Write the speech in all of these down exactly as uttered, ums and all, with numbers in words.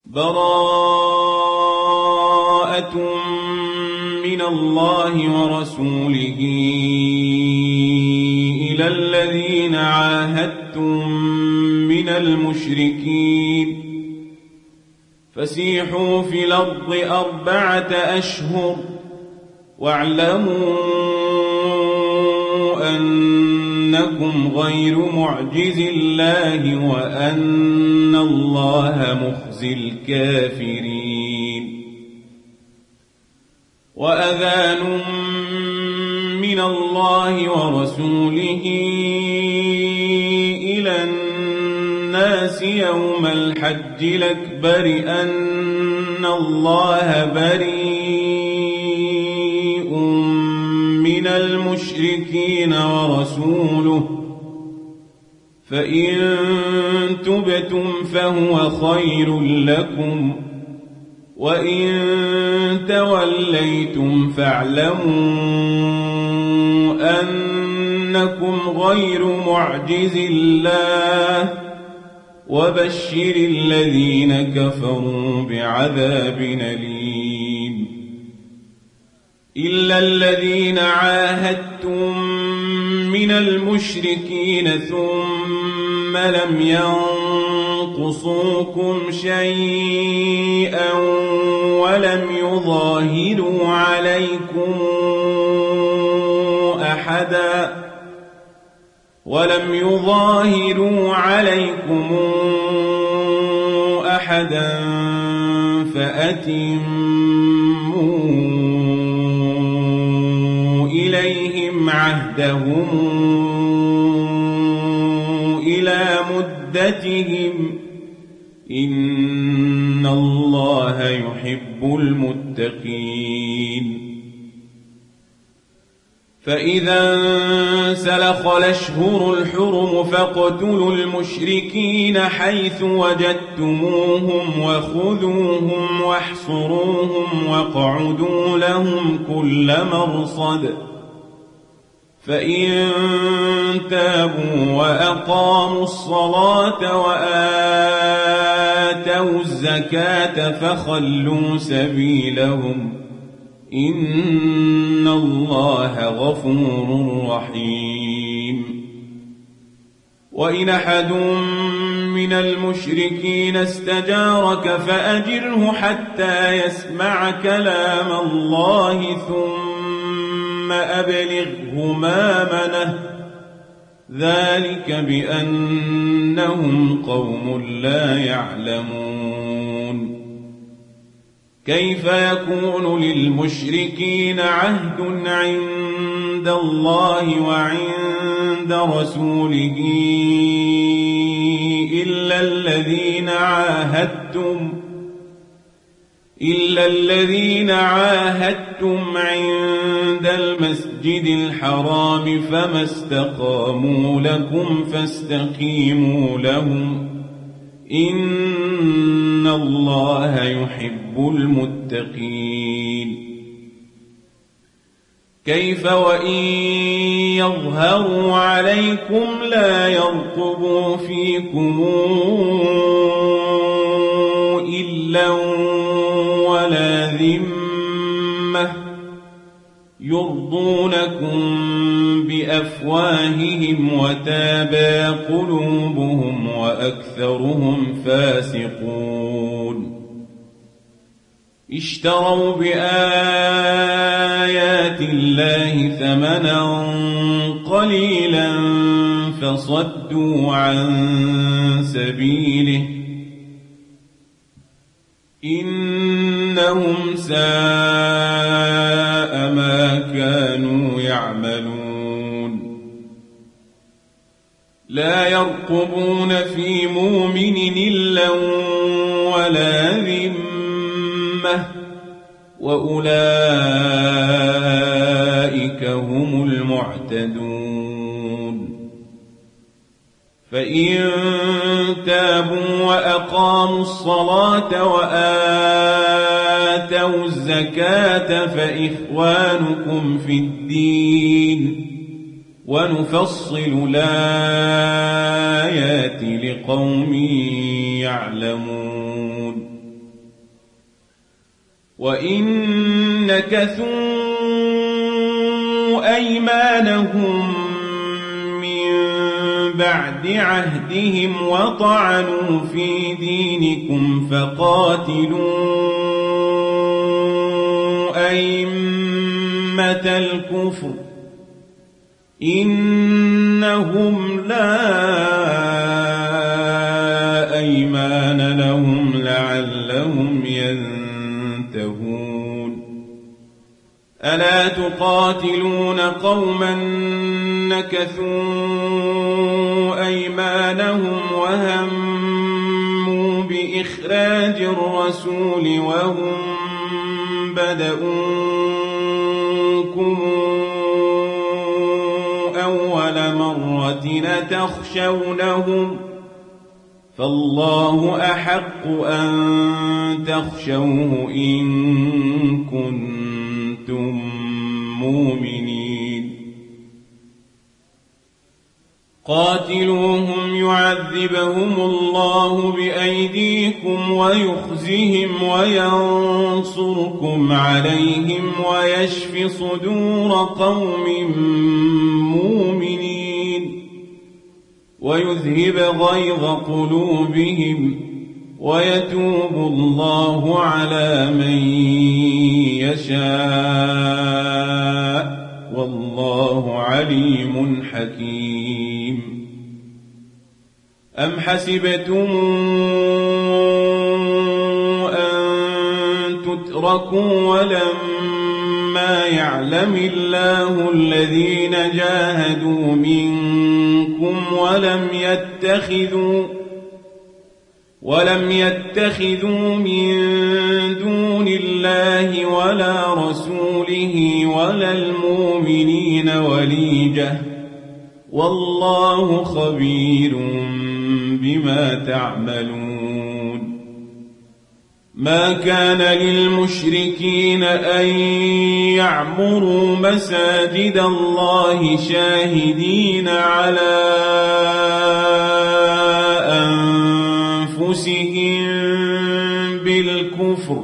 براءة من الله ورسوله إلى الذين عاهدتم من المشركين فسيحوا في الأرض أربعة أشهر واعلموا أنكم غير معجز الله وأن الله مخزي الكافرين. وأذان من الله ورسوله إلى الناس يوم الحج الأكبر أن الله بريء من المشركين ورسوله فإن تبتم فهو خير لكم وإن توليتم فاعلموا أنكم غير معجز الله وبشر الذين كفروا بعذاب أليم. إلا الذين عاهدتم من المشركين ثم لم ينقصوكم شيئا ولم يظاهروا عليكم أحدا ولم يظاهروا عليكم أحدا فأتموا إليهم عهدهم إلى مدتهم إن الله يحب المتقين. فإذا انسلخ الأشهر الحرم فاقتلوا المشركين حيث وجدتموهم وخذوهم واحصروهم واقعدوا لهم كل مرصد فإن تابوا وأقاموا الصلاة وآتوا الزكاة فخلوا سبيلهم إن الله غفور رحيم. وإن أحد من المشركين استجارك فأجره حتى يسمع كلام الله ثم أبلغه مأمنه ذلك بأنهم قوم لا يعلمون. كيف يكون للمشركين عهد عند الله وعند رسوله إلا الذين عاهدتم إلا الذين عاهدتم عند المسجد الحرام فما استقاموا لكم فاستقيموا لهم إن الله يحب المتقين. كيف وإن يظهروا عليكم لا يرقبوا فيكم إلا ولا ذمة يرضونكم بأفواههم وتابى قلوبهم وأكثرهم فاسقون. اشتروا بآيات الله ثمنا قليلا فصدوا عن سبيله إنهم ساء ما كانوا يعملون. لا يرقبون في مؤمن إلا ولا ذمة وأولئك هم المعتدون. فإن تابوا وأقاموا الصلاة وآتوا الزكاة فإخوانكم في الدين ونفصل الآيات لقوم يعلمون. وإن نكثوا أيمانهم من بعد عهدهم وطعنوا في دينكم فقاتلوا أئمة الكفر إنهم لا أيمان لهم لعلهم ينتهون ألا تقاتلون قوما نكثوا أيمانهم وهموا بإخراج الرسول وهم بدؤوكم أول مرة تخشونهم فالله أحق أن تخشوه إن كنتم مؤمنين قاتلوهم يعذبهم الله بأيديكم ويخزهم وينصركم عليهم ويشف صدور قوم مؤمنين ويذهب غيظ قلوبهم ويتوب الله على من يشاء والله عليم حكيم أم حسبتم أن تتركوا ولما يعلم الله الذين جاهدوا منكم ولم يتخذوا ولم يتخذوا من دون الله ولا رسوله ولا المؤمنين وليجة والله خبير بما تعملون ما كان للمشركين أن يعمروا مساجد الله شاهدين على أنفسهم بالكفر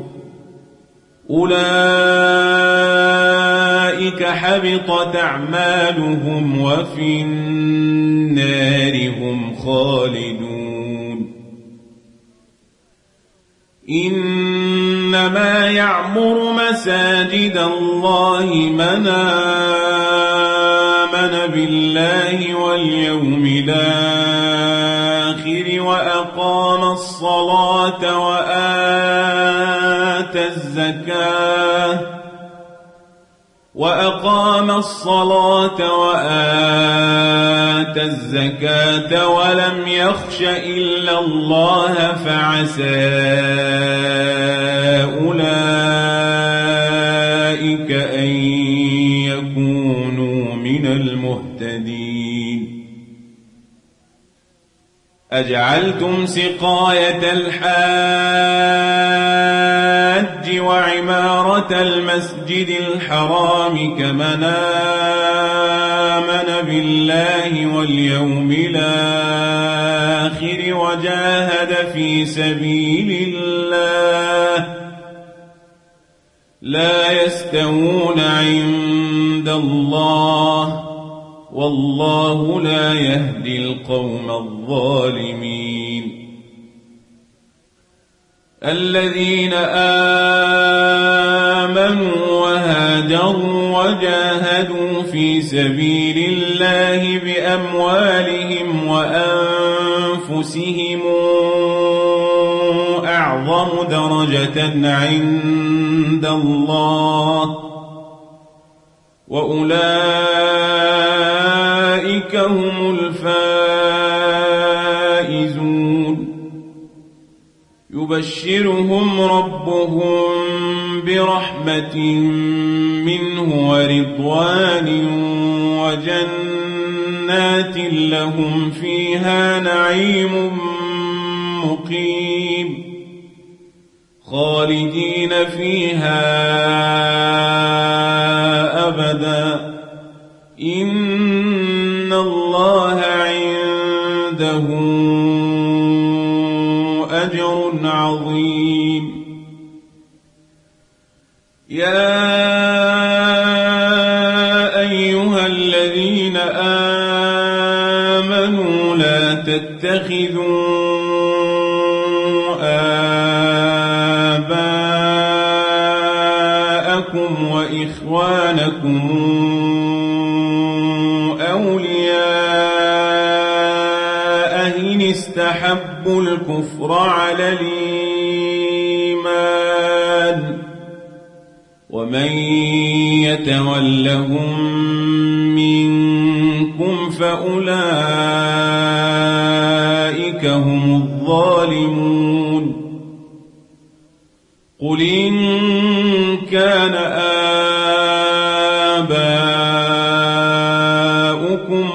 أولئك حبطت أعمالهم وفي النار هم خالدون إنما يعمر مساجد الله من آمن بالله واليوم الآخر وأقام الصلاة وآتى الزكاة وأقام الصلاة وآتى الزكاة ولم يخش إلا الله فعسى أولئك أن يكونوا من المهتدين أجعلتم سقاية الحاج وعمارة المسجد الحرام كمن آمن بالله واليوم الآخر وجاهد في سبيل الله لا يستوون عند الله والله لا يهدي القوم الظالمين الذين آمنوا وهاجروا وجاهدوا في سبيل الله بأموالهم وأنفسهم أعظم درجة عند الله وأولئك هم الفائزون يبشرهم ربهم برحمة منه ورضوان وجنات لهم فيها نعيم مقيم خالدين فيها أبدا إن الله عنده أجر عظيم يا أيها الذين آمنوا لا تتخذوا آباءكم وإخوانكم أولياء إن استحبوا الكفر على الإيمان ومن يتولهم منكم فأولئك هم الظالمون قل إن كان آباؤكم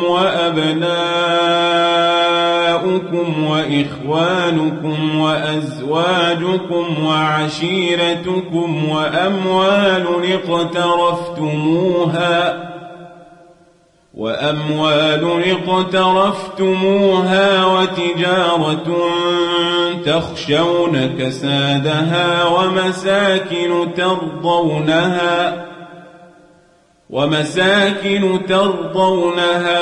وأبناؤكم وإخوانكم وأزواجكم وعشيرتكم وأموال اقترفتموها وأموال اقترفتموها وتجارة تخشون كسادها ومساكن ترضونها ومساكن ترضونها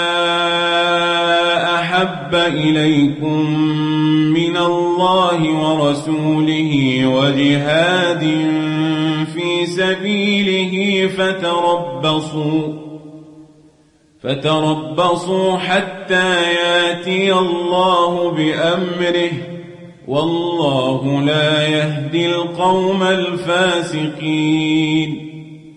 أحب إليكم من الله ورسوله وجهاد في سبيله فتربصوا فتربصوا حتى ياتي الله بأمره والله لا يهدي القوم الفاسقين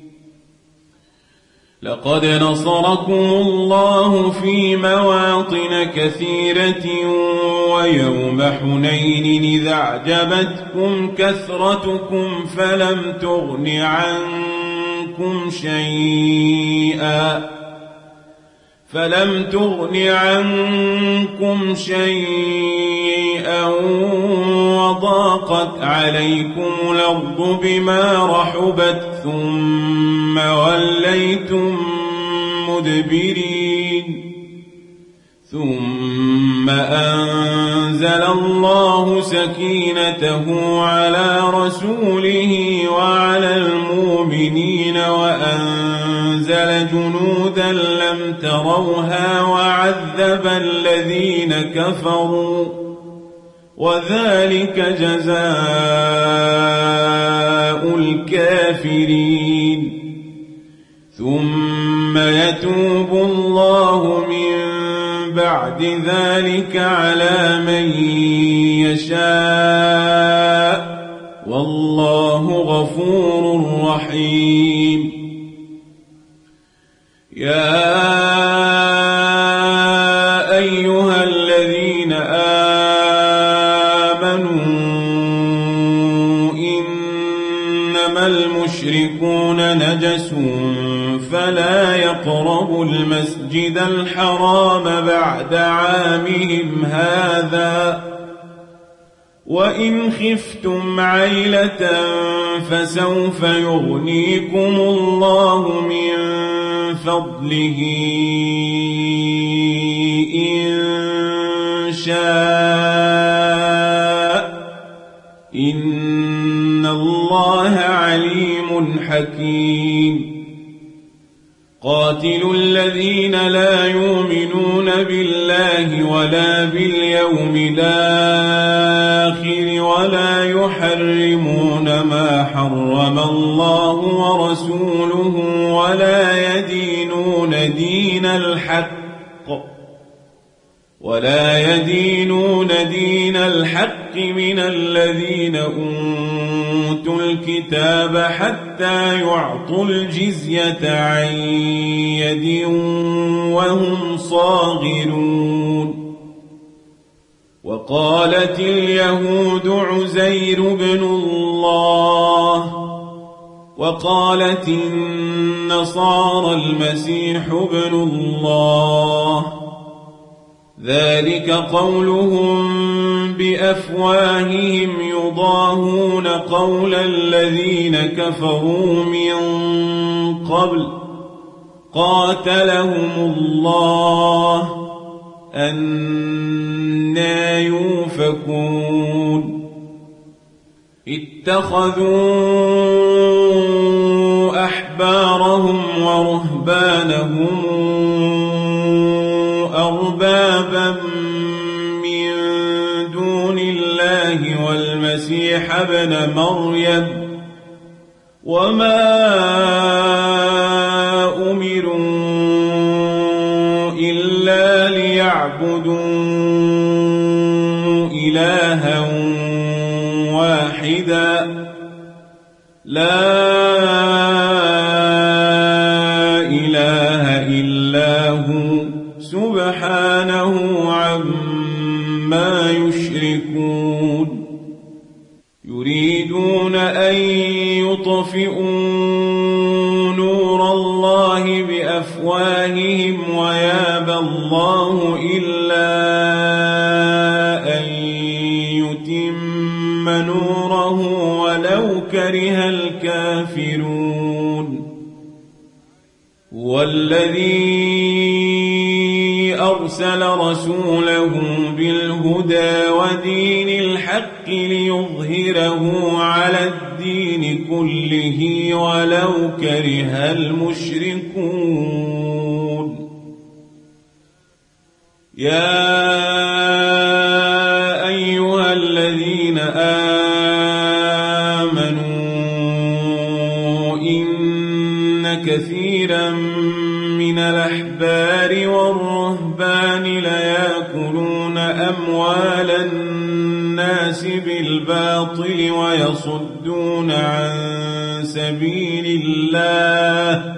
لقد نصركم الله في مواطن كثيرة ويوم حنين إذا أعجبتكم كثرتكم فلم تغن عنكم شيئا فلم تغن عنكم شيئا وضاقت عليكم الأرض بما رحبت ثم وليتم مدبرين ثم أنزل الله سكينته على رسوله وعلى المؤمنين وأنزل جنودا لم تروها وعذب الذين كفروا وذلك جزاء الكافرين ثم يتوب الله من بعد ذلك على من يشاء والله غفور رحيم يا أيها الذين آمنوا إنما المشركون نجس فلا يقربوا المسجد الحرام بعد عامهم هذا وإن خفتم عيلة فسوف يغنيكم الله من فضله إن شاء إن الله عليم حكيم قاتلوا الذين لا يؤمنون بالله ولا باليوم الآخر ولا يحرمون ما حرم الله ورسوله ولا يدينون دين الحق ولا يدينون دين الحق من الذين أوتوا الكتاب حتى يعطوا الجزية عن يد وهم صاغرون وقالت اليهود عزير بن الله وقالت النصارى المسيح بن الله ذلك قولهم بأفواههم يضاهون قول الذين كفروا من قبل قاتلهم الله أنى يؤفكون اتخذوا أحبارهم ورهبانهم أربابا من دون الله والمسيح ابن مريم وما أمروا إلا ليعبدوا إلها واحدا لا إله إلا هو سبحانه عما يشركون يريدون أن يطفئوا نور الله بأفواههم ويابى الله إلا أن يتم نوره ولو كره الكافرون والذي أرسل رسوله بالهدى ودين الحق ليظهره على الدين كله ولو كره المشركون يا أيها الذين آمنوا إن كثيرا من الأحبار والرهبان ليأكلون أموال الناس بالباطل ويصدون عن سبيل الله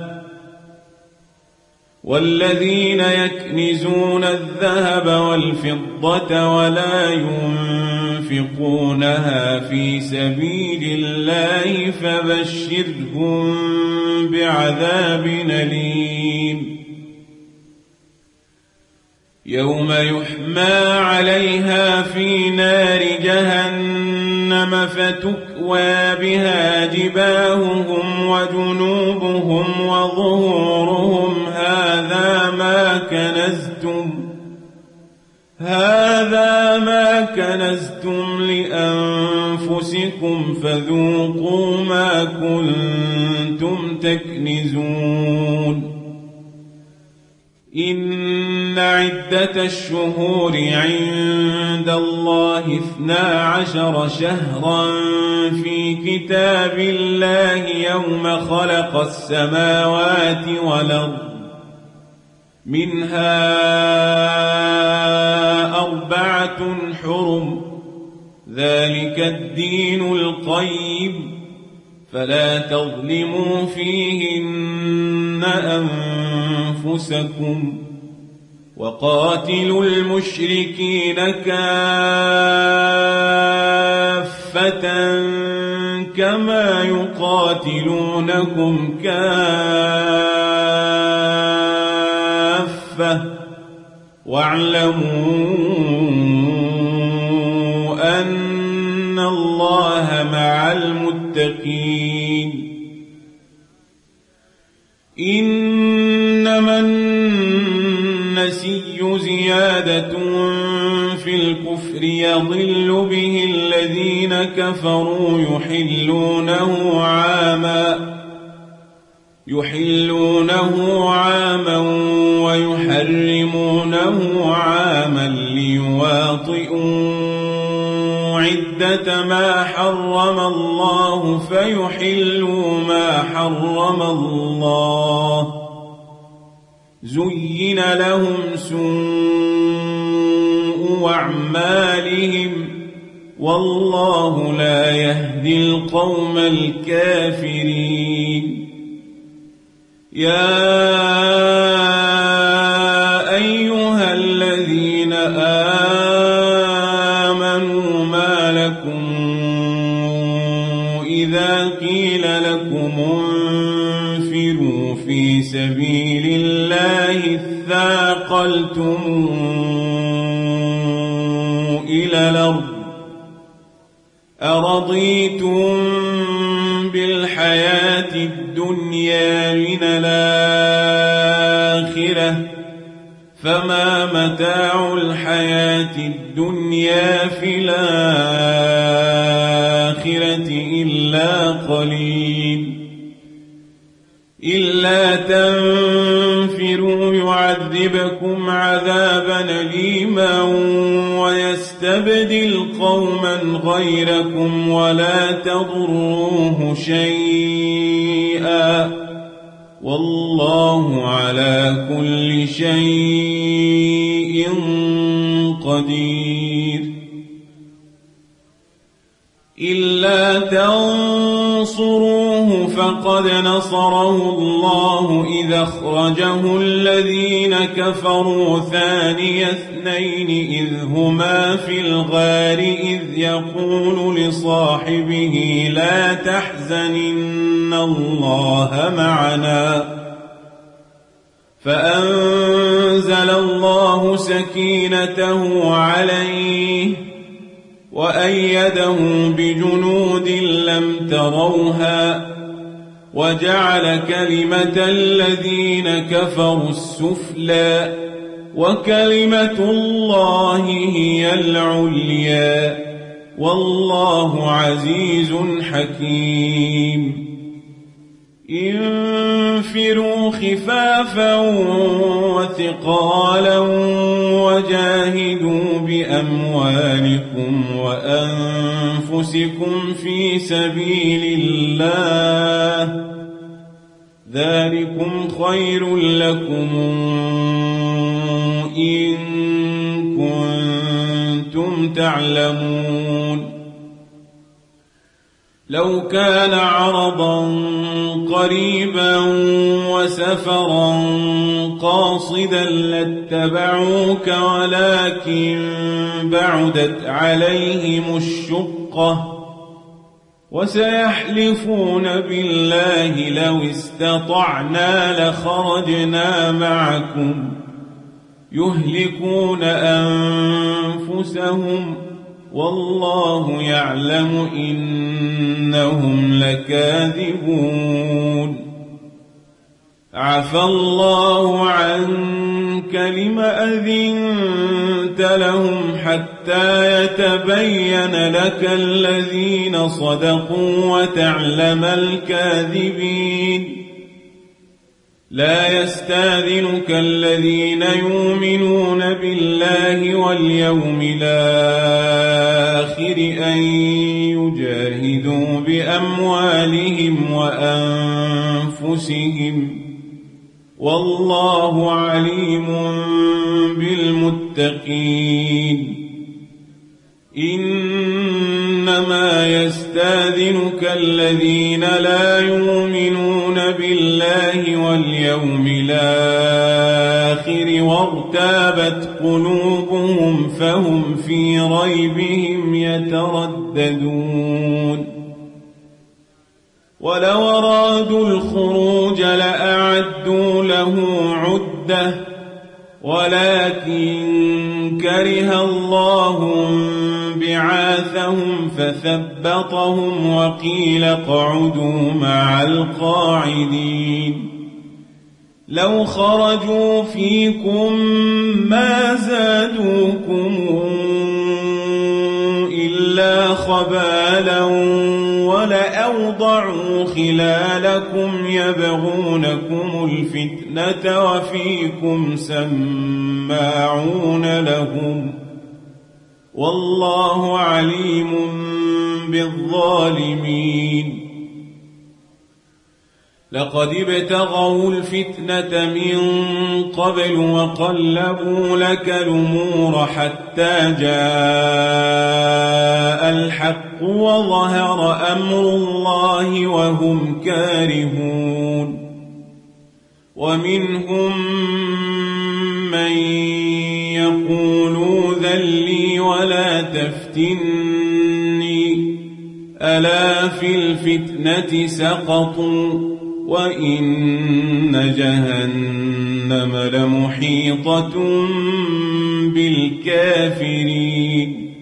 والذين يكنزون الذهب والفضة ولا ينفقونها في سبيل الله فبشرهم بعذاب أليم يوم يحمى عليها في نار جهنم فتكوى بها جباههم وجنوبهم وظهورهم هذا ما كنزتم هذا ما كنزتم لأنفسكم فذوقوا ما كنتم تكنزون إن عدة الشهور عند الله اثنا عشر شهرا في كتاب الله يوم خلق السماوات والأرض منها أربعة حرم ذلك الدين القيم فلا تظلموا فيهن أنفسكم وقاتلوا المشركين كافة كما يقاتلونكم كافة واعلموا أن الله مع المتقين إنما النسي زيادة في الكفر يضل به الذين كفروا يحلونه عاما يحلونه عاما ويحرمونه عاما ليواطئوا عدة ما حرم الله فيحلوا ما حرم الله زين لهم سوء أعمالهم والله لا يهدي القوم الكافرين يا أيها الذين آمنوا ما لكم إذا قيل لكم انفروا في سبيل الله اثاقلتم إلى الأرض أرضيتم بالحياة الدنيا من الآخرة فما متاع الحياة الدنيا في الآخرة الآخرة إلا قليل إلا تنفروا يعذبكم عذابا أليما ويستبدل قوما غيركم ولا تضروه شيئا والله على كل شيء قدير إلا تنصروه فقد نصره الله إذا أخرجه الذين كفروا ثاني اثنين إذ هما في الغار إذ يقول لصاحبه لا تحزن إن الله معنا فأنزل الله سكينته عليه وأيده بجنود لم تروها وجعل كلمة الذين كفروا السفلى وكلمة الله هي العليا والله عزيز حكيم انفروا خفافا وثقالا وجاهدوا بأموالكم وأنفسكم في سبيل الله ذلكم خير لكم إن كنتم تعلمون لو كان عرضا قريبا وسفرا قاصدا لاتبعوك ولكن بعدت عليهم الشقة وسيحلفون بالله لو استطعنا لخرجنا معكم يهلكون أنفسهم والله يعلم إنهم لكاذبون عفى الله عنك لم أذنت لهم حتى يتبين لك الذين صدقوا وتعلم الكاذبين لا يستاذنك الذين يؤمنون بالله واليوم الآخر أن يجاهدوا بأموالهم وأنفسهم والله عليم بالمتقين إنما يستاذنك الذين لا يؤمنون بالله واليوم الآخر وارتابت قلوبهم فهم في ريبهم يترددون ولو أرادوا الخروج لأعدوا له عدة ولكن كره الله بعاثهم فثبطهم وقيل اقعدوا مع القاعدين لو خرجوا فيكم ما زادوكم إلا خبالا ولأوضعوا خلالكم يبغونكم الفتنة وفيكم سماعون لهم والله عليم بالظالمين لقد ابتغوا الفتنة من قبل وقلبوا لك الأمور حتى جاء الحق وظهر أمر الله وهم كارهون ومنهم من يقول ذلي ولا تفتني ألا في الفتنة سقطوا وإن جهنم لمحيطة بالكافرين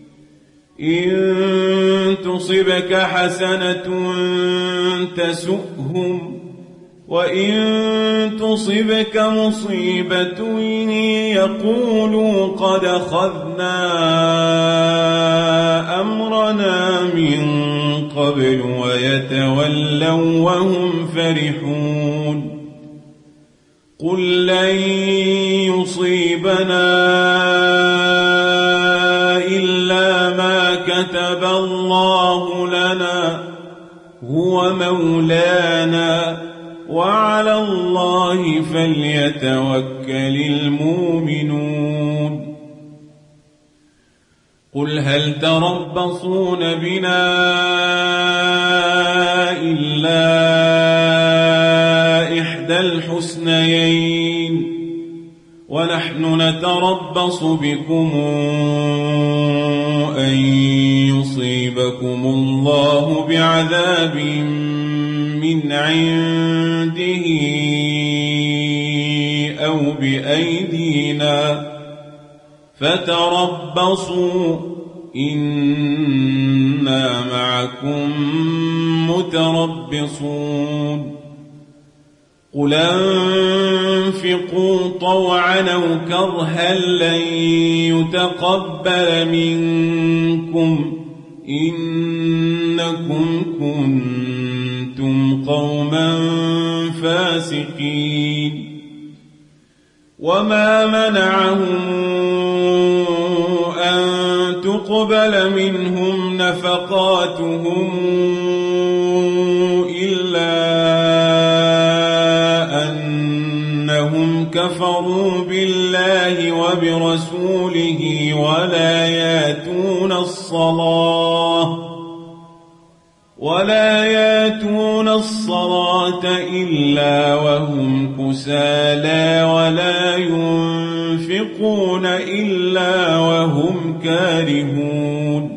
إن تصبك حسنة تسؤهم وإن تصبك مصيبة يقولوا قد أخذنا أمرنا من قبل ويتولوا وهم فرحون قل لن يصيبنا إلا ما كتب الله لنا هو مولانا وعلى الله فليتوكل المؤمنون قل هل تربصون بنا إلا إحدى الحسنيين ونحن نتربص بكم أن يصيبكم الله بعذاب من عنده أو بأيدينا فتربصوا إنا معكم متربصون قل أنفقوا طوعا أو كرها لن يتقبل منكم إنكم كنتم قوما فاسقين وما منعهم أن تقبل منهم نفقاتهم إلا أنهم كفروا بالله وبرسوله ولا ياتون الصلاة ولا ياتون الصلاة إلا وهم كسالى ولا ينفقون إلا وهم كارهون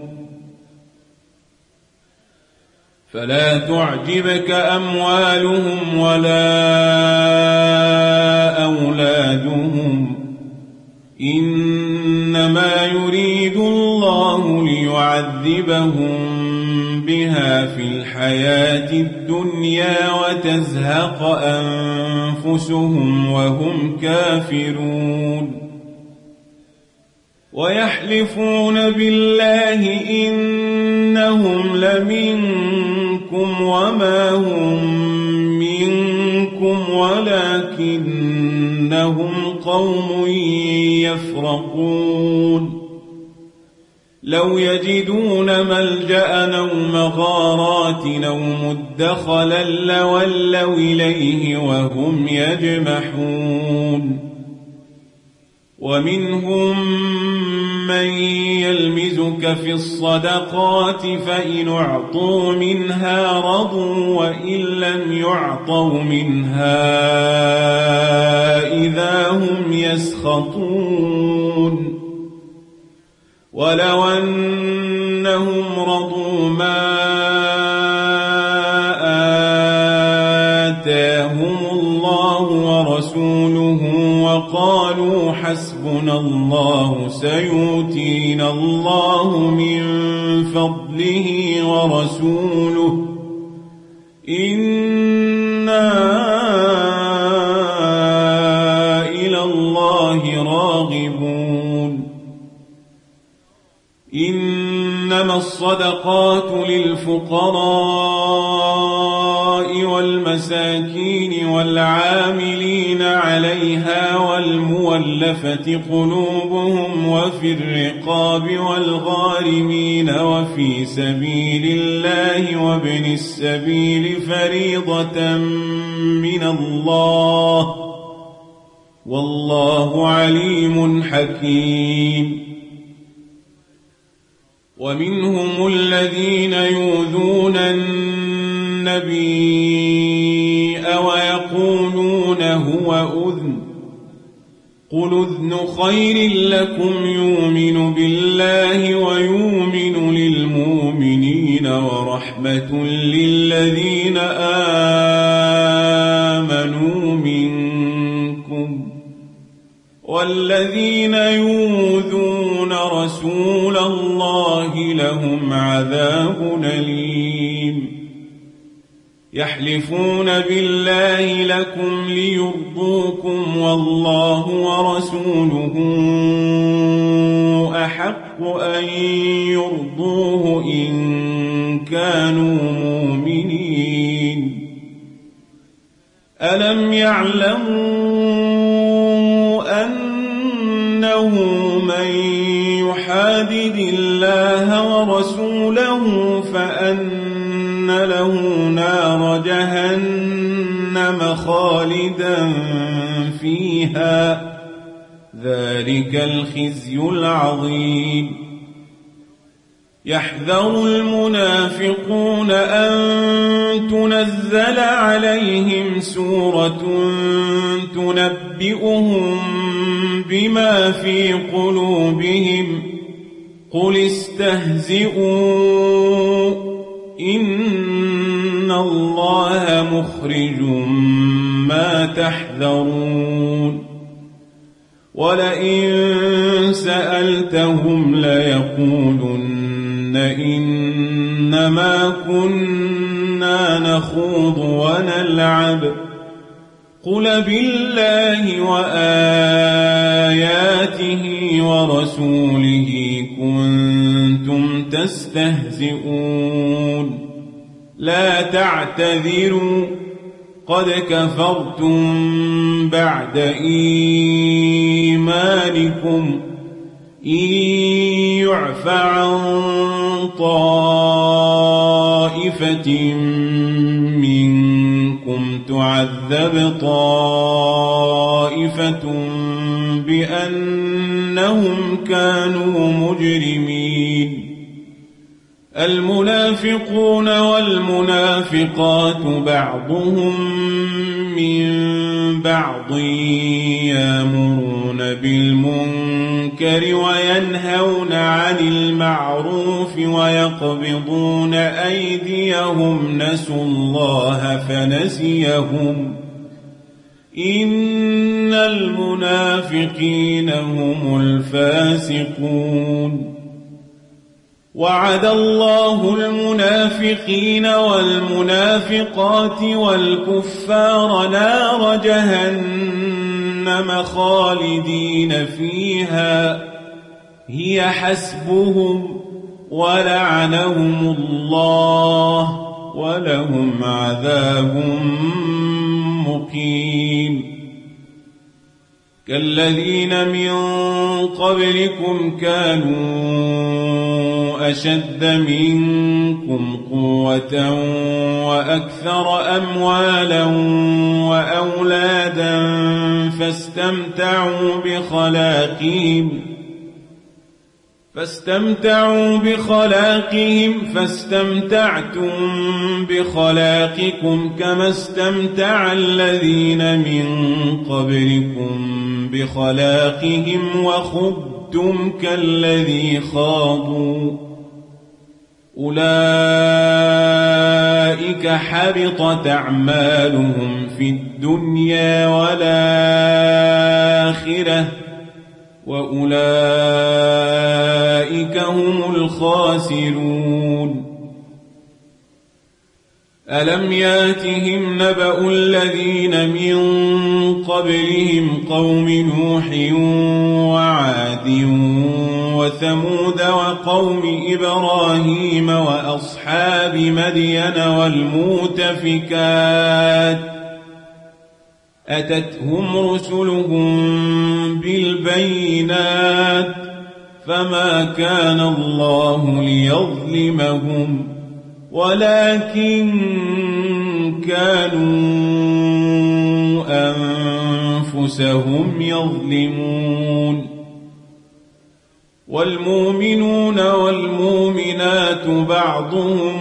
فلا تعجبك أموالهم ولا أولادهم إنما يريد الله ليعذبهم بها في الحياة الدنيا وتزهق أنفسهم وهم كافرون ويحلفون بالله إنهم لمنكم وما هم منكم ولكنهم قوم يفرقون لو يجدون ملجأ أو مغارات أو مدخلا لولوا إليه وهم يجمحون ومنهم من يلمزك في الصدقات فإن أعطوا منها رضوا وإن لم يعطوا منها إذا هم يسخطون ولو أنهم رضوا ما آتاهم الله ورسوله وقالوا حسبنا الله سيؤتينا الله من فضله ورسوله إنا إلى الله راغبون إنما الصدقات للفقراء والمساكين والعاملين عليها والمولفة قلوبهم وفي الرقاب والغارمين وفي سبيل الله وابن السبيل فريضة من الله والله عليم حكيم ومنهم الذين يؤذون النبي ويقولون هو أذن قل أذن خير لكم يؤمن بالله ويؤمن للمؤمنين ورحمة للذين آمنوا منكم والذين يؤذون رسول الله لهم عذاب أليم يحلفون بالله لكم ليرضوكم والله ورسوله أحق أن يرضوه إن كانوا المؤمنين ألم يعلموا أنه من يحادد الله ورسوله فأن له نار جهنم خالدا فيها ذلك الخزي العظيم يحذر المنافقون أن تنزل عليهم سورة تنبئهم بما في قلوبهم قل استهزئوا إن الله مخرج ما تحذرون ولئن سألتهم ليقولن إنما كنا نخوض ونلعب قل بالله وآياته ورسوله كنتم تستهزئون لا تعتذروا قد كفرتم بعد إيمانكم إن يعف عن طائفة منكم تعذب طائفة بأنهم كانوا مجرمين المنافقون والمنافقات بعضهم من بعض يأمرون بالمنكر وينهون عن المعروف ويقبضون أيديهم نسوا الله فنسيهم إن المنافقين هم الفاسقون وعد الله المنافقين والمنافقات والكفار نار جهنم خالدين فيها هي حسبهم ولعنهم الله ولهم عذاب مقيم كالذين من قبلكم كانوا أشد منكم قوة وأكثر أموالا وأولادا فاستمتعوا بخلاقهم فاستمتعوا بخلاقهم فاستمتعتم بخلاقكم كما استمتع الذين من قبلكم بخلاقهم وخضتم كالذي خاضوا أولئك حبطت أعمالهم في الدنيا والآخرة وأولئك هم الخاسرون ألم ياتهم نبأ الذين من قبلهم قوم نوح وعاد وثمود وقوم إبراهيم وأصحاب مدين والمؤتفكات أتتهم رسلهم بالبينات فما كان الله ليظلمهم ولكن كانوا أنفسهم يظلمون والمؤمنون والمؤمنات بعضهم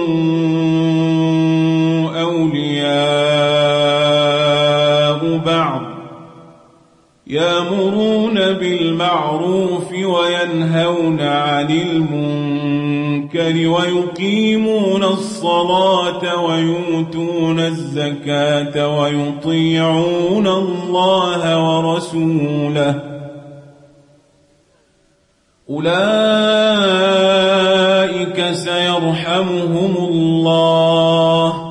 أولياء بعض يأمرون بالمعروف وينهون عن المنكر ويقيمون الصلاة ويؤتون الزكاة ويطيعون الله ورسوله أولئك سيرحمهم الله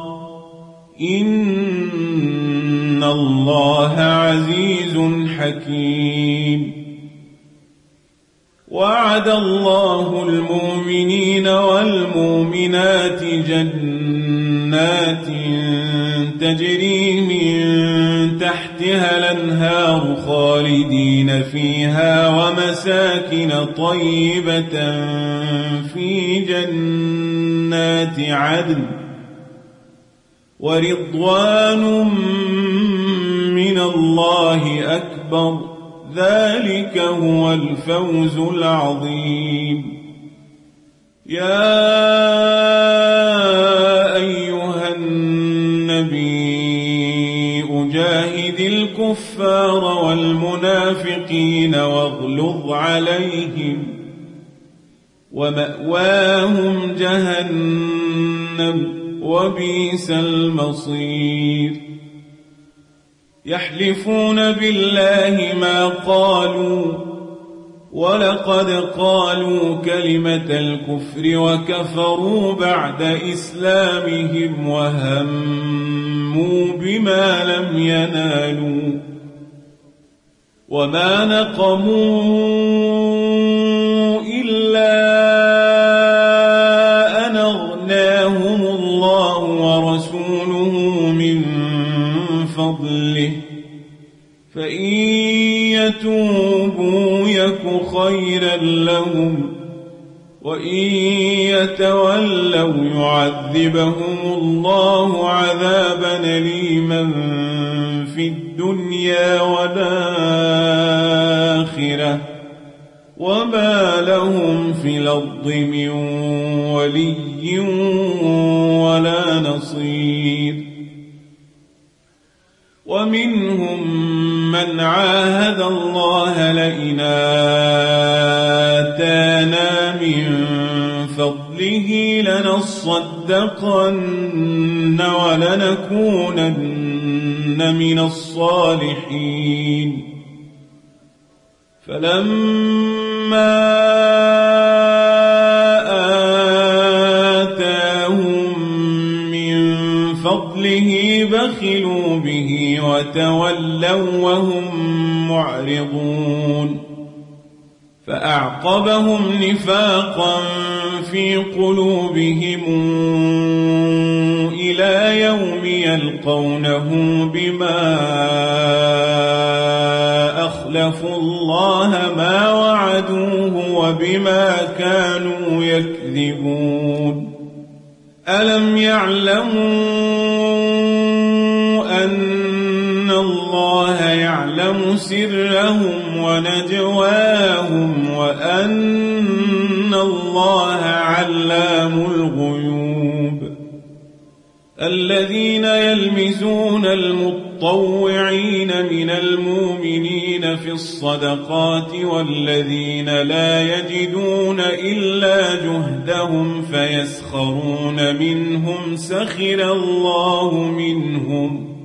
إن الله عزيز حكيم. وعد الله المؤمنين والمؤمنات جنات تجري من تحتها الأنهار خالدين فيها ومساكن طيبة في جنات عدن ورضوان من الله أكبر ذلك هو الفوز العظيم. يا أيها النبي أجاهد الكفار والمنافقين واغلظ عليهم ومأواهم جهنم وبئس المصير. يحلفون بالله ما قالوا ولقد قالوا كلمة الكفر وكفروا بعد إسلامهم وهموا بما لم ينالوا وما نقموا إلا أن أغناهم الله ورسوله من فضله فإن يتوبوا يك خيرا لهم وإن يتولوا يعذبهم الله عذابا أليما في الدنيا والآخرة وما لهم في الأرض من ولي ولا نصير. ومنهم من عاهد الله لئن آتانا من فضله لنصدقن ولنكونن من الصالحين فلما آتاهم من فضله بخلوا به وتولوا وهم معرضون فأعقبهم نفاقا في قلوبهم إلى يوم يلقونه بما أخلفوا الله ما وعدوه وبما كانوا يكذبون. ألم يعلموا أن الله يعلم سرهم ونجواهم وأن الله علام الغيوب. الذين يلمزون المطوعين من المؤمنين في الصدقات والذين لا يجدون إلا جهدهم فيسخرون منهم سخر الله منهم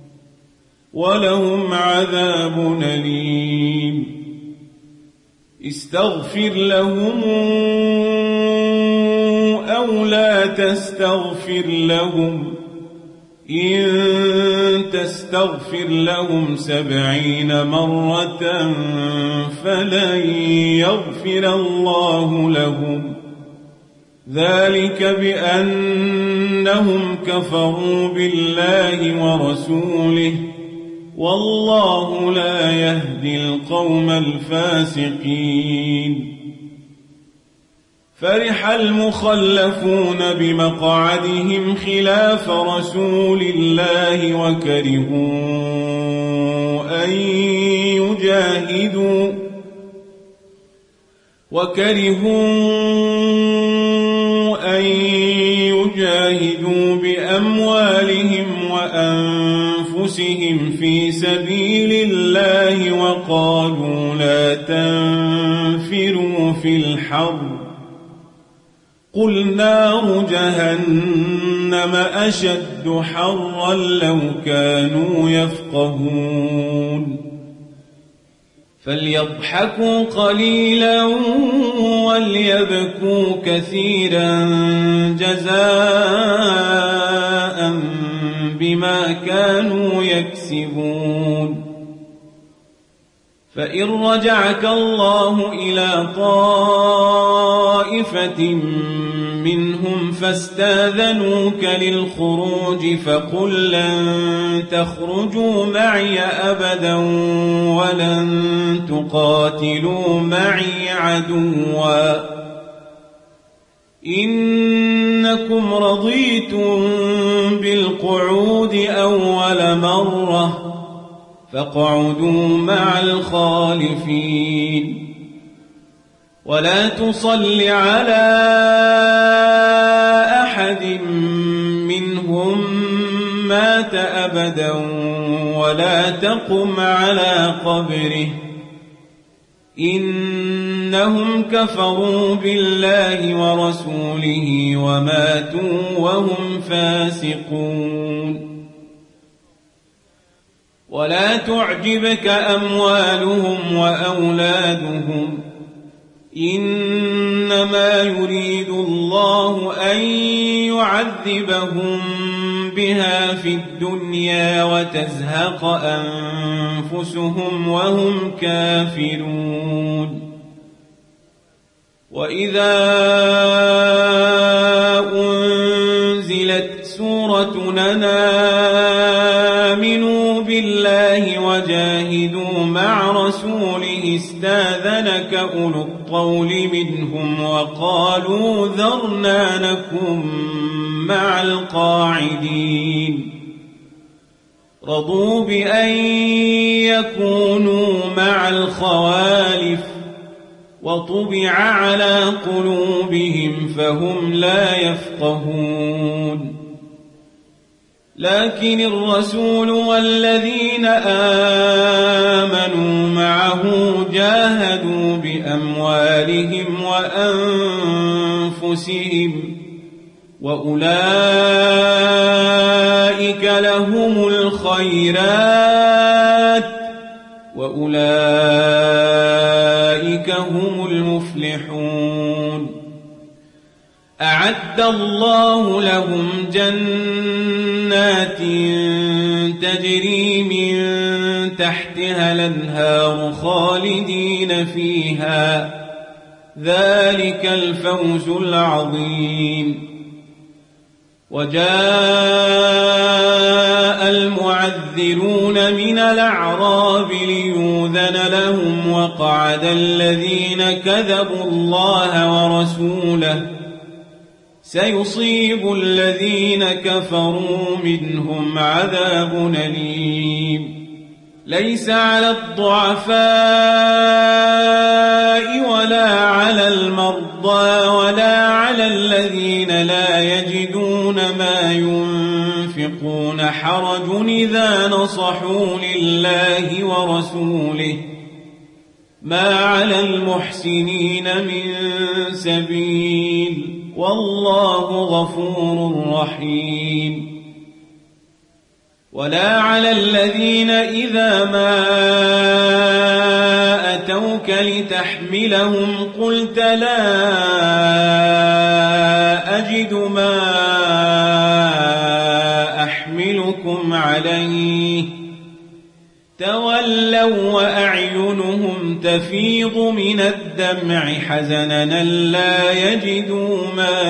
ولهم عذاب أليم. استغفر لهم أو لا تستغفر لهم إن تستغفر لهم سبعين مرة فلن يغفر الله لهم ذلك بأنهم كفروا بالله ورسوله والله لا يهدي القوم الفاسقين. فرح المخلفون بمقعدهم خلاف رسول الله وكرهوا أن يجاهدوا وكرهوا أن يجاهدوا بأموالهم وأنفسهم في سبيل الله وقالوا لا تنفروا في الحر قل نار جهنم أشد حرا لو كانوا يفقهون. فليضحكوا قليلا وليبكوا كثيرا جزاء بما كانوا يكسبون. فإن رجعك الله إلى طائفة منهم فاستاذنوك للخروج فقل لن تخرجوا معي أبدا ولن تقاتلوا معي عدوا إنكم رضيتم بالقعود أول مرة فاقعدوا مع الخالفين ولا تصل على أحد منهم مات أبدا ولا تقم على قبره إنهم كفروا بالله ورسوله وماتوا وهم فاسقون ولا تعجبك أموالهم وأولادهم إنما يريد الله أن يعذبهم بها في الدنيا وتزهق أنفسهم وهم كافرون وإذا أنزلت سورة أن آمنوا بالله وجاهدوا مع رسوله استاذنك أولو الطول منهم وقالوا ذرنا نكن مع القاعدين رضوا بأن يكونوا مع الخوالف وطبع على قلوبهم فهم لا يفقهون لكن الرسول والذين آمنوا معه جاهدوا بأموالهم وأنفسهم وأولئك لهم الخيرات وأولئك هم المفلحون أعد الله لهم جنات تجري من تحتها الأنهار خالدين فيها ذلك الفوز العظيم وجاء المعذرون من الأعراب ليؤذن لهم وقعد الذين كذبوا الله ورسوله سيصيب الذين كفروا منهم عذاب أليم ليس على الضعفاء ولا على المرضى ولا على الذين لا يجدون ما ينفقون حرج إذا نصحوا لله ورسوله ما على المحسنين من سبيل والله غفور رحيم ولا على الذين إذا ما أتوك لتحملهم قلت لا أجد ما أحملكم عليه تولوا وأعينهم تفيض من الدمع حزنا لا يجدوا ما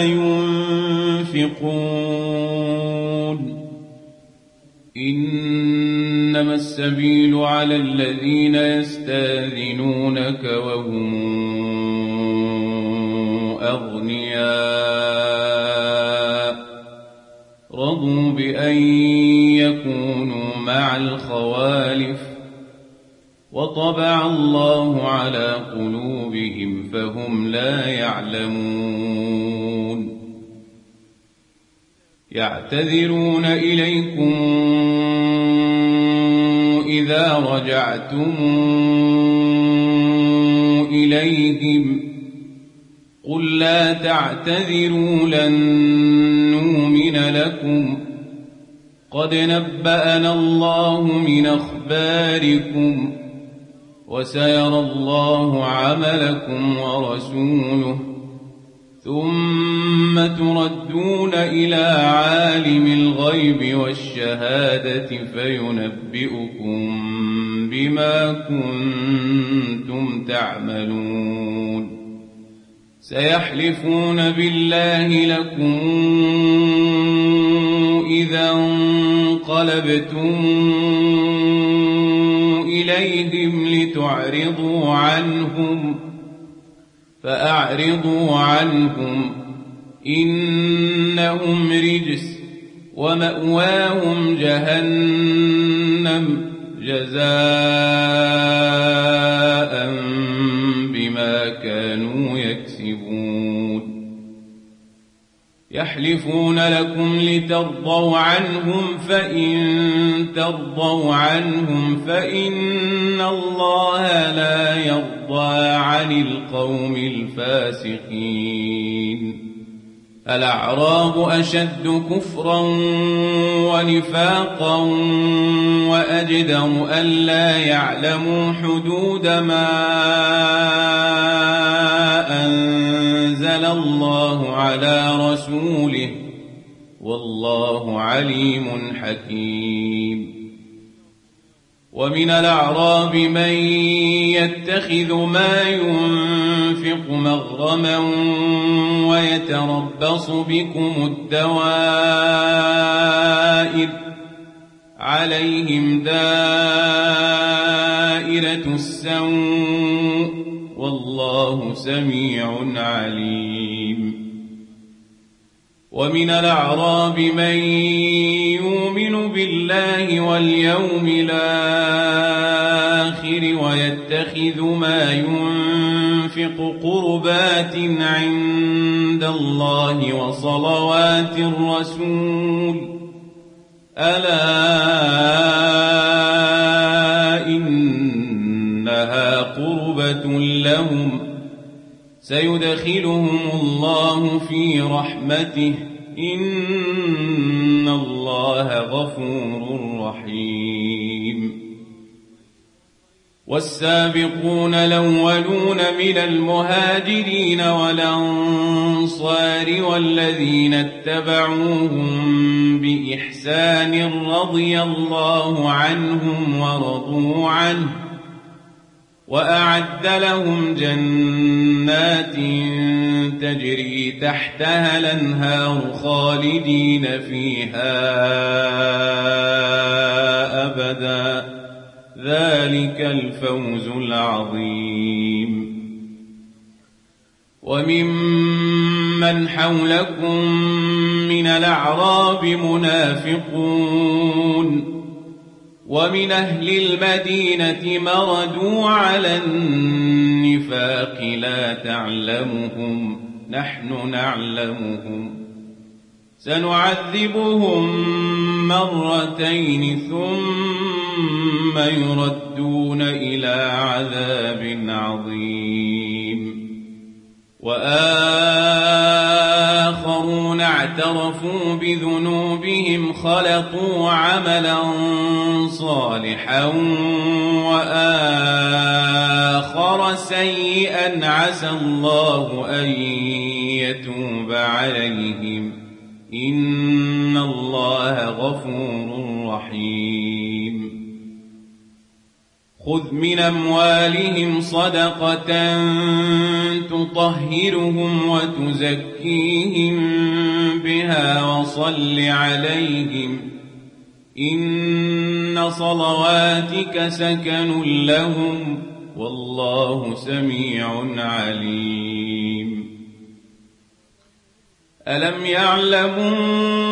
ينفقون إنما السبيل على الذين يستاذنونك وهم أغنياء رضوا بأن يكونوا مع الخوالف وطبع الله على قلوبهم فهم لا يعلمون يعتذرون إليكم إذا رجعتم إليهم قل لا تعتذروا لن نؤمن لكم قد نبأنا الله من أخباركم وسيرى الله عملكم ورسوله ثم تردون إلى عالم الغيب والشهادة فينبئكم بما كنتم تعملون سيحلفون بالله لكم إذا انقلبتم إليهم لتعرضوا عنهم فأعرضوا عنهم إنهم رجس ومأواهم جهنم جزاء بما كانوا يكسبون يحلفون لكم لترضوا عنهم فإن ترضوا عنهم فإن الله لا يرضى عن القوم الفاسقين الأعراب أشد كفرا ونفاقا وأجدر ألا يعلموا حدود ما أنزل الله على رسوله والله عليم حكيم ومن الأعراب من يتخذ ما ينفق مغرما ويتربص بكم الدوائر عليهم دائرة السوء والله سميع عليم ومن الأعراب من يؤمن بالله واليوم الآخر ويتخذ ما ينفق قربات عند الله وصلوات الرسول ألا إنها قربة لهم سيدخلهم الله في رحمته إن الله غفور رحيم والسابقون الأولون من المهاجرين والأنصار والذين اتبعوهم بإحسان رضي الله عنهم ورضوا عنه وأعد لهم جنات تجري تحتها الأنهار خالدين فيها أبدا ذلك الفوز العظيم وممن حولكم من الأعراب منافقون ومن أهل المدينة مردوا على النفاق لا تعلمهم نحن نعلمهم سنعذبهم مرتين ثم يردون إلى عذاب عظيم وآخرون اعترفوا بذنوبهم خلطوا عملا صالحا وآخر سيئا عسى الله أن يتوب عليهم إن الله غفور رحيم خذ من أموالهم صدقة تطهرهم وتزكيهم بها وصل عليهم إن صلواتك سكن لهم والله سميع عليم ألم يعلموا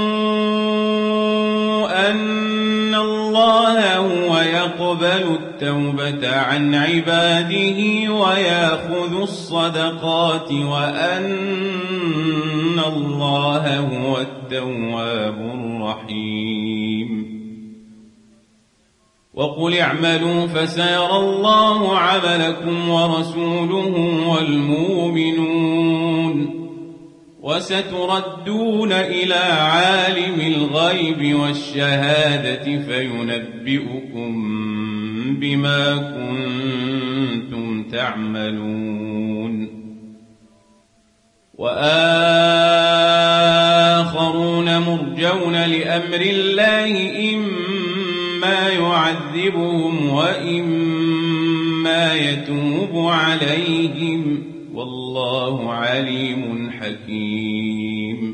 أن الله هو يقبل التوبة عن عباده ويأخذ الصدقات وأن الله هو التواب الرحيم وقل اعملوا فسيرى الله عملكم ورسوله والمؤمنون وستردون إلى عالم الغيب والشهادة فينبئكم بما كنتم تعملون وآخرون مرجون لأمر الله إما يعذبهم وإما يتوب عليهم والله عليم حكيم.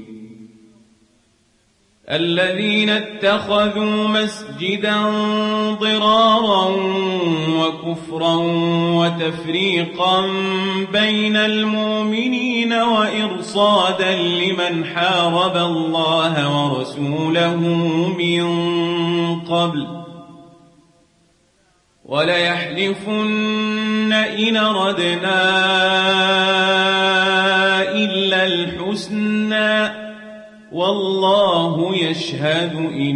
الذين اتخذوا مسجدا ضرارا وكفرا وتفريقا بين المؤمنين وإرصادا لمن حارب الله ورسوله من قبل وليحلفن إن أردنا إلا الحسنى والله يشهد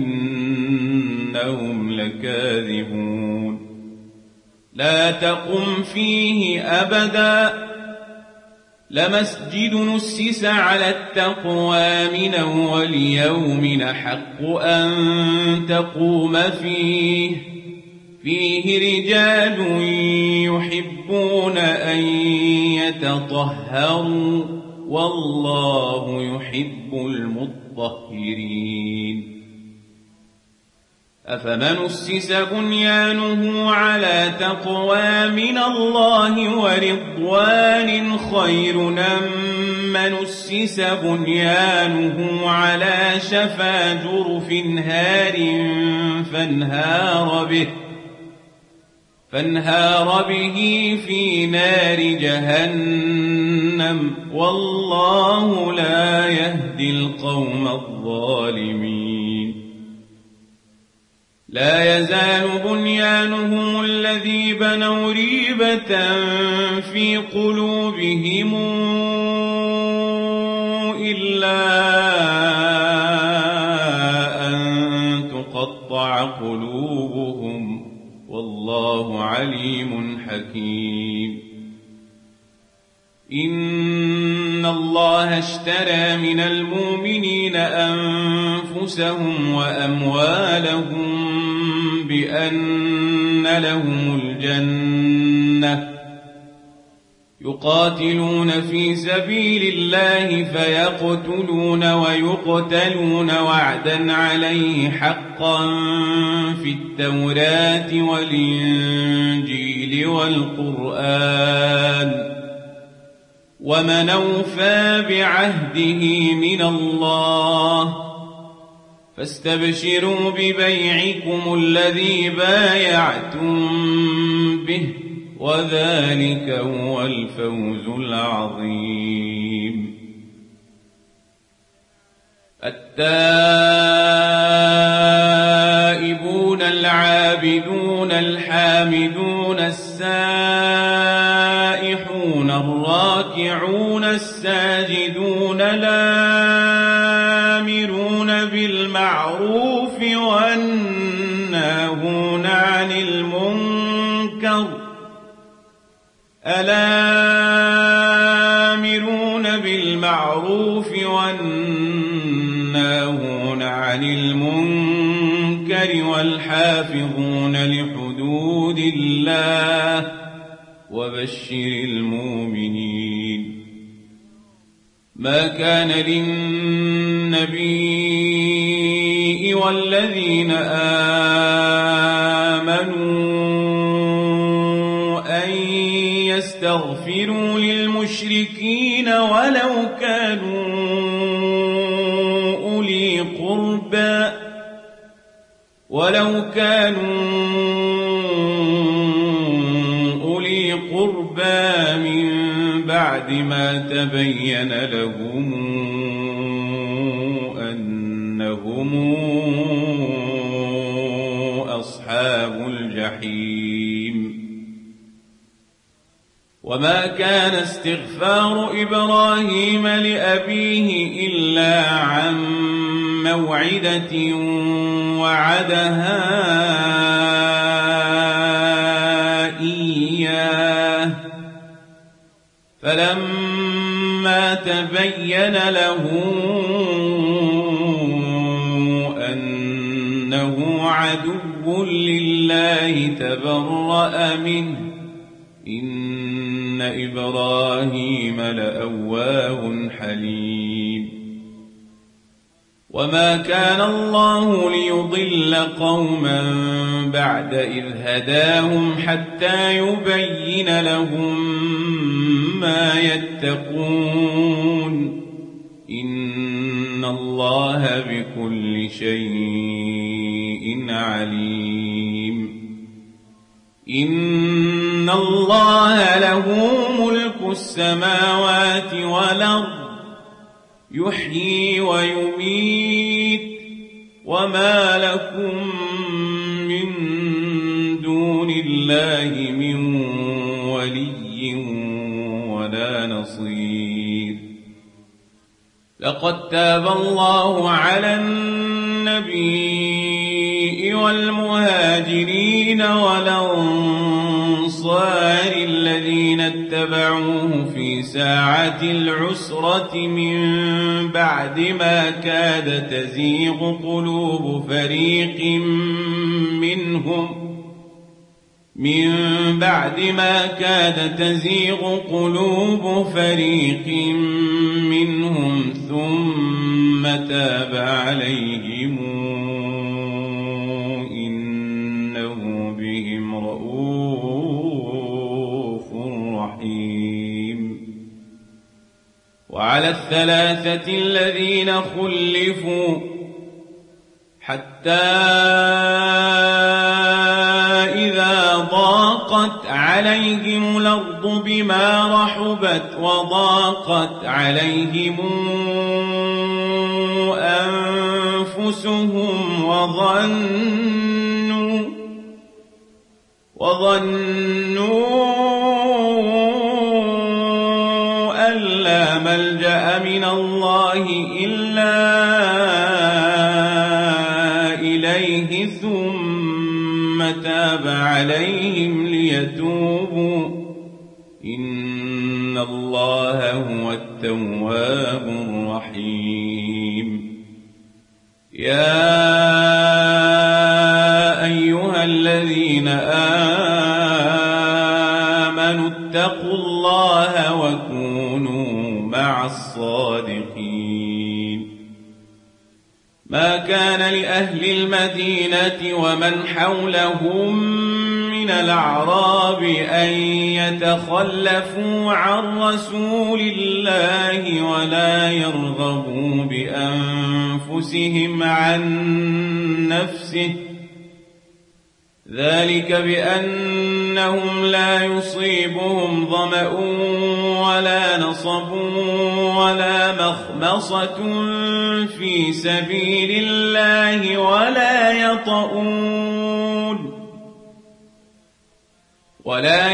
إنهم لكاذبون. لا تقم فيه أبدا لمسجد نسس على التقوى من أول يوم أحق أن تقوم فيه فيه رجال يحبون أن يتطهروا والله يحب المطهرين. أفمن أسس بنيانه على تقوى من الله ورضوان خير أم من أسس بنيانه على شفا جرف هار فانهار به فانهار به في نار جهنم والله لا يهدي القوم الظالمين. لا يزال بنيانهم الذي بنوا ريبة في قلوبهم إلا أن تقطع قلوبهم والله عليم حكيم. إن الله اشترى من المؤمنين أنفسهم وأموالهم بأن لهم الجنة يقاتلون في سبيل الله فيقتلون ويقتلون وعدا عليه حقا في التوراة والإنجيل والقرآن ومن أوفى بعهده من الله فاستبشروا ببيعكم الذي بايعتم به وذلك هو الفوز العظيم. التائبون العابدون الحامدون السائحون الراكعون الساجدون الآمرون بالمعروف والناهون عن المنكر الآمرون بالمعروف والناهون عن المنكر والحافظون لحدود الله وبشر المؤمنين. ما كان للنبي والذين آمنوا أن يستغفروا للمشركين ولو كانوا أولي قربى ولو كانوا أولي قربى من بعد ما تبين لهم أنهم أصحاب الجحيم. وما كان استغفار إبراهيم لأبيه إلا عن موعدة وعدها إياه فلما تبين له أنه عدو لله تبرأ منه إن إبراهيم لأواه حليم وما كان الله ليضل قوما بعد إذ هداهم حتى يبين لهم ما يتقون إن الله بكل شيء عليم إن الله له ملك السماوات والأرض يحيي ويميت وما لكم من دون الله من ولي ولا نصير لقد تاب الله على النبي والمهاجرين والأنصار الذين اتبعوه في ساعة العسرة من بعد ما كاد تزيغ قلوب فريق منهم من بعد ما كاد تزيغ قلوب فريق منهم ثم تاب عليهم إنه بهم رؤوف رحيم وعلى الثلاثة الذين خلفوا حتى إذا ضاقت عليهم الأرض بما رحبت وضاقت عليهم أنفسهم وظنوا وظنوا أن لا ملجأ من الله إلا إليه ثم تاب عليهم ليتوبوا إن الله هو التواب الرحيم يا أيها الذين آمنوا اتقوا الله وكونوا مع الصادقين ما كان لأهل المدينة ومن حولهم من الأعراب أن يتخلفوا عن رسول الله ولا يرغبوا بأنفسهم عن نفسه ذلك بأنهم لا يصيبهم ظمأ ولا نصب ولا مخمصة في سبيل الله ولا يطؤون ولا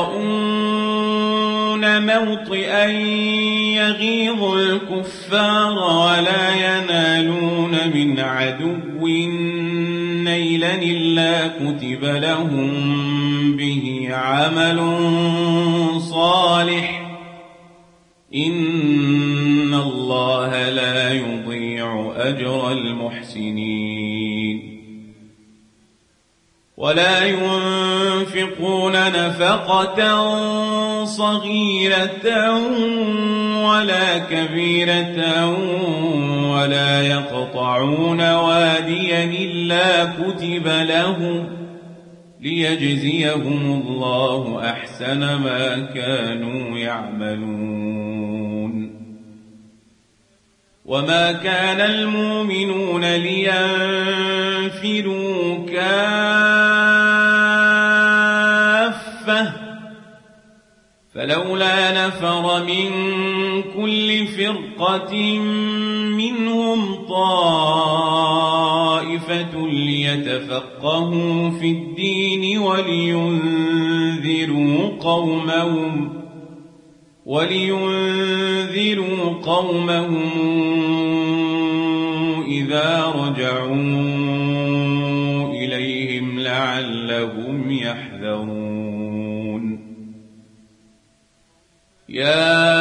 يطؤون موطئا يغيظ الكفار ولا ينالون من عدو نيلا إلا كتب لهم به عمل صالح إن الله لا يضيع أجر المحسنين ولا ينفقون نفقة صغيرة ولا كبيرة ولا يقطعون واديا إلا كتب لهم ليجزيهم الله أحسن ما كانوا يعملون وما كان المؤمنون لينفروا كافة فلولا نفر من كل فرقة منهم طائفة ليتفقهوا في الدين ولينذروا قومهم ولينذروا قومهم إذا رجعوا إليهم لعلهم يحذرون يا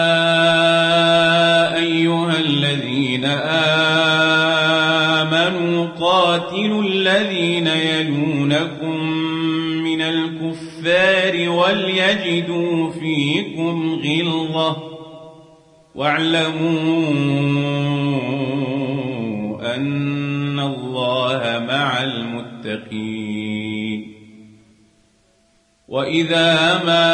أيها الذين آمنوا قاتلوا الذين يلونكم من الكفار وليجدوا فيكم غلظة واعلموا أن الله مع المتقين وإذا ما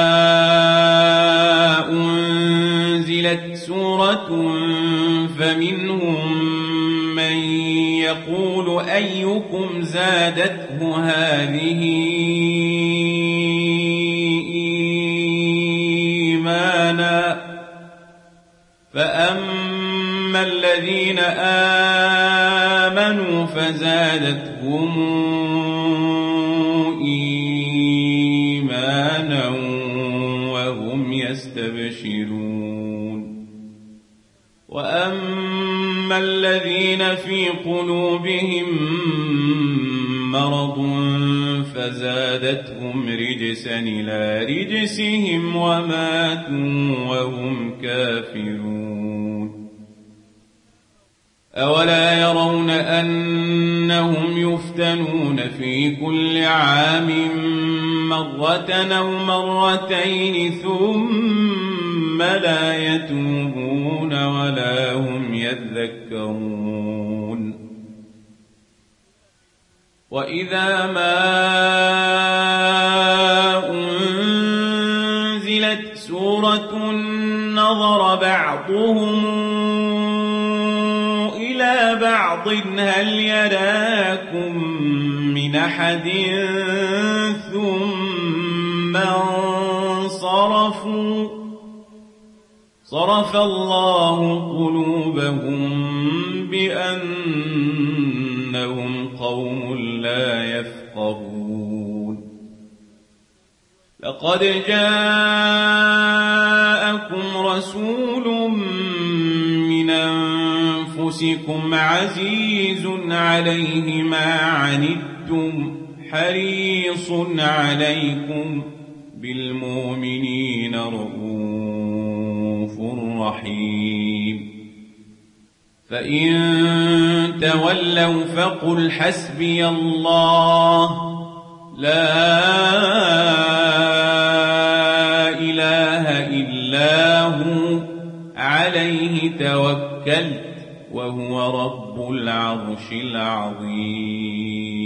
أنزلت سورة فمنهم من يقول أيكم زادته هذه إيمانا فأما الذين آمنوا فزادتهم إيمانا وهم يستبشرون وأما الذين في قلوبهم مرض فزادتهم رجسا إلى رجسهم وماتوا وهم كافرون أولا يرون أنهم يفتنون في كل عام مرة أو مرتين ثم لا يتوبون ولا هم يذكرون وإذا ما أنزلت سورة نظر بعضهم إلى بعض هل يراكم من أحد ثم انصرفوا صرف الله قلوبهم بأنهم قوم لا يفقهون لقد جاءكم رسول من أنفسكم عزيز عليه ما عنتم حريص عليكم بالمؤمنين رؤوف رحيم فإن تولوا فقل حسبي الله لا إله إلا هو عليه توكلت وهو رب العرش العظيم